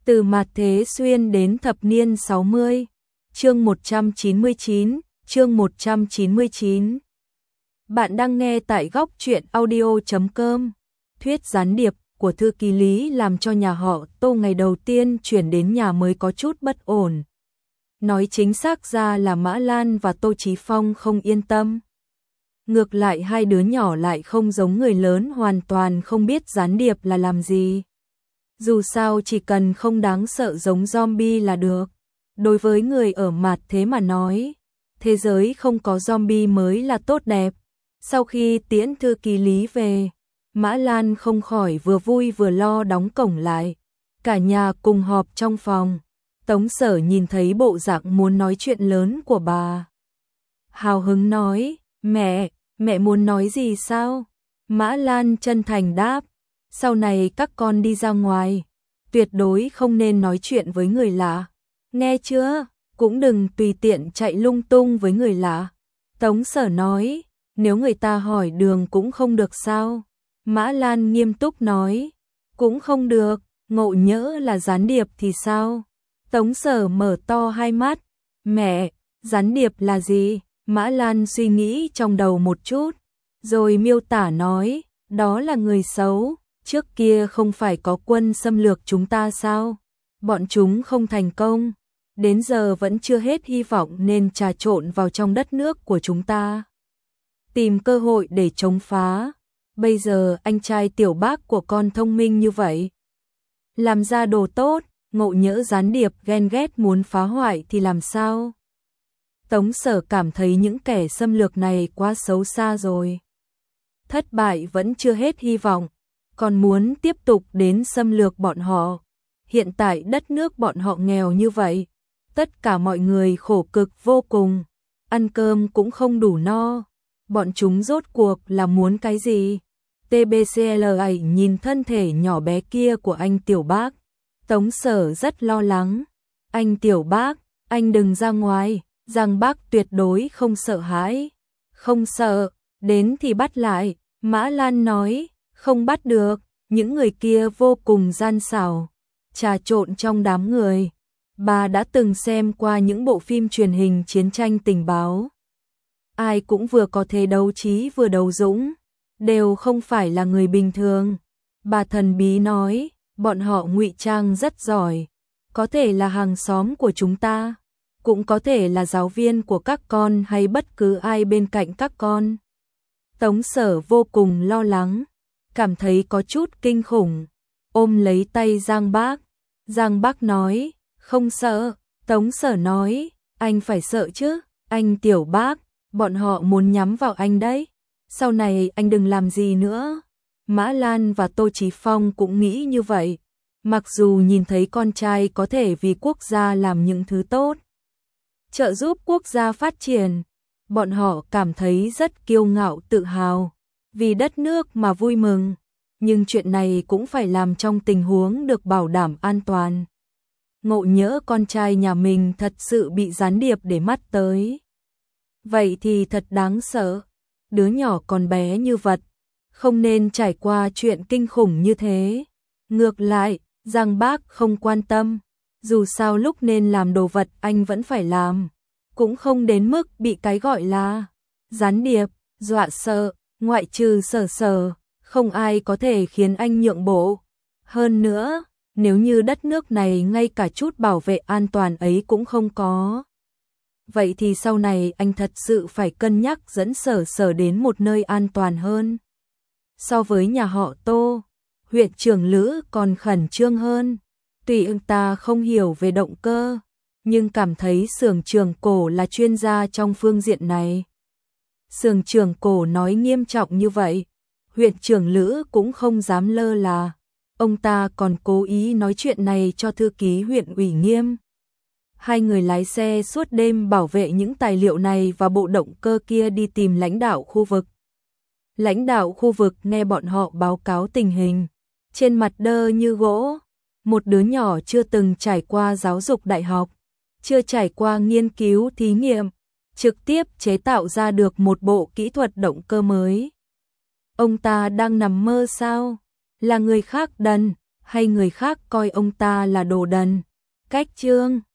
Từ mạt thế xuyên đến thập niên 60. Chương 199, chương 199. Bạn đang nghe tại góc truyện audio.com. Thuyết gián điệp của thư ký Lý làm cho nhà họ Tô ngày đầu tiên chuyển đến nhà mới có chút bất ổn. Nói chính xác ra là Mã Lan và Tô Chí Phong không yên tâm. Ngược lại hai đứa nhỏ lại không giống người lớn, hoàn toàn không biết gián điệp là làm gì. Dù sao chỉ cần không đáng sợ giống zombie là được. Đối với người ở mạt thế mà nói, thế giới không có zombie mới là tốt đẹp. Sau khi tiễn thư ký Lý về, Mã Lan không khỏi vừa vui vừa lo đóng cổng lại. Cả nhà cùng họp trong phòng. Tống Sở nhìn thấy bộ dạng muốn nói chuyện lớn của bà, hào hứng nói, mẹ muốn nói gì sao? Mã Lan chân thành đáp, sau này các con đi ra ngoài, tuyệt đối không nên nói chuyện với người lạ. Nghe chưa? Cũng đừng tùy tiện chạy lung tung với người lạ. Tống Sở nói, nếu người ta hỏi đường cũng không được sao? Mã Lan nghiêm túc nói, cũng không được, ngộ nhỡ là gián điệp thì sao? Tống Sở mở to hai mắt, mẹ, gián điệp là gì? Mã Lan suy nghĩ trong đầu một chút, rồi miêu tả nói, đó là người xấu, trước kia không phải có quân xâm lược chúng ta sao? Bọn chúng không thành công, đến giờ vẫn chưa hết hy vọng nên trà trộn vào trong đất nước của chúng ta, tìm cơ hội để chống phá. Bây giờ anh trai tiểu bác của con thông minh như vậy, làm ra đồ tốt, ngộ nhỡ gián điệp ghen ghét muốn phá hoại thì làm sao? Tống Sở cảm thấy những kẻ xâm lược này quá xấu xa rồi. Thất bại vẫn chưa hết hy vọng, còn muốn tiếp tục đến xâm lược bọn họ. Hiện tại đất nước bọn họ nghèo như vậy, tất cả mọi người khổ cực vô cùng, ăn cơm cũng không đủ no. Bọn chúng rốt cuộc là muốn cái gì? TBCLA nhìn thân thể nhỏ bé kia của anh tiểu bác. Tống Sở rất lo lắng. Anh tiểu bác, anh đừng ra ngoài. Giang bác tuyệt đối không sợ hãi. Không sợ, đến thì bắt lại. Mã Lan nói, không bắt được. Những người kia vô cùng gian xảo, trà trộn trong đám người. Bà đã từng xem qua những bộ phim truyền hình chiến tranh tình báo. Ai cũng vừa có thể đấu trí vừa đấu dũng, đều không phải là người bình thường. Bà thần bí nói, bọn họ ngụy trang rất giỏi, có thể là hàng xóm của chúng ta, cũng có thể là giáo viên của các con hay bất cứ ai bên cạnh các con. Tống Sở vô cùng lo lắng, cảm thấy có chút kinh khủng, ôm lấy tay Giang Bác. Giang Bác nói, không sợ. Tống Sở nói, anh phải sợ chứ, anh tiểu bác, bọn họ muốn nhắm vào anh đấy, sau này anh đừng làm gì nữa. Mã Lan và Tô Chí Phong cũng nghĩ như vậy, mặc dù nhìn thấy con trai có thể vì quốc gia làm những thứ tốt, trợ giúp quốc gia phát triển, bọn họ cảm thấy rất kiêu ngạo tự hào, vì đất nước mà vui mừng, nhưng chuyện này cũng phải làm trong tình huống được bảo đảm an toàn. Ngộ nhỡ con trai nhà mình thật sự bị gián điệp để mắt tới, vậy thì thật đáng sợ. Đứa nhỏ còn bé như vật, không nên trải qua chuyện kinh khủng như thế. Ngược lại, Giang Bác không quan tâm, dù sao lúc nên làm đồ vật anh vẫn phải làm, cũng không đến mức bị cái gọi là gián điệp dọa sợ. Ngoại trừ Sở, không ai có thể khiến anh nhượng bộ. Hơn nữa, nếu như đất nước này ngay cả chút bảo vệ an toàn ấy cũng không có, vậy thì sau này anh thật sự phải cân nhắc dẫn Sở đến một nơi an toàn hơn. So với nhà họ Tô, huyện trưởng Lữ còn khẩn trương hơn. Tuy ông ta không hiểu về động cơ, nhưng cảm thấy Xưởng trưởng Cổ là chuyên gia trong phương diện này. Xưởng trưởng Cổ nói nghiêm trọng như vậy, huyện trưởng Lữ cũng không dám lơ là. Ông ta còn cố ý nói chuyện này cho thư ký huyện ủy Nghiêm. Hai người lái xe suốt đêm bảo vệ những tài liệu này và bộ động cơ kia đi tìm lãnh đạo khu vực. Lãnh đạo khu vực nghe bọn họ báo cáo tình hình, trên mặt đơ như gỗ. Một đứa nhỏ chưa từng trải qua giáo dục đại học, chưa trải qua nghiên cứu thí nghiệm, trực tiếp chế tạo ra được một bộ kỹ thuật động cơ mới. Ông ta đang nằm mơ sao? Là người khác đần, hay người khác coi ông ta là đồ đần. Cách chương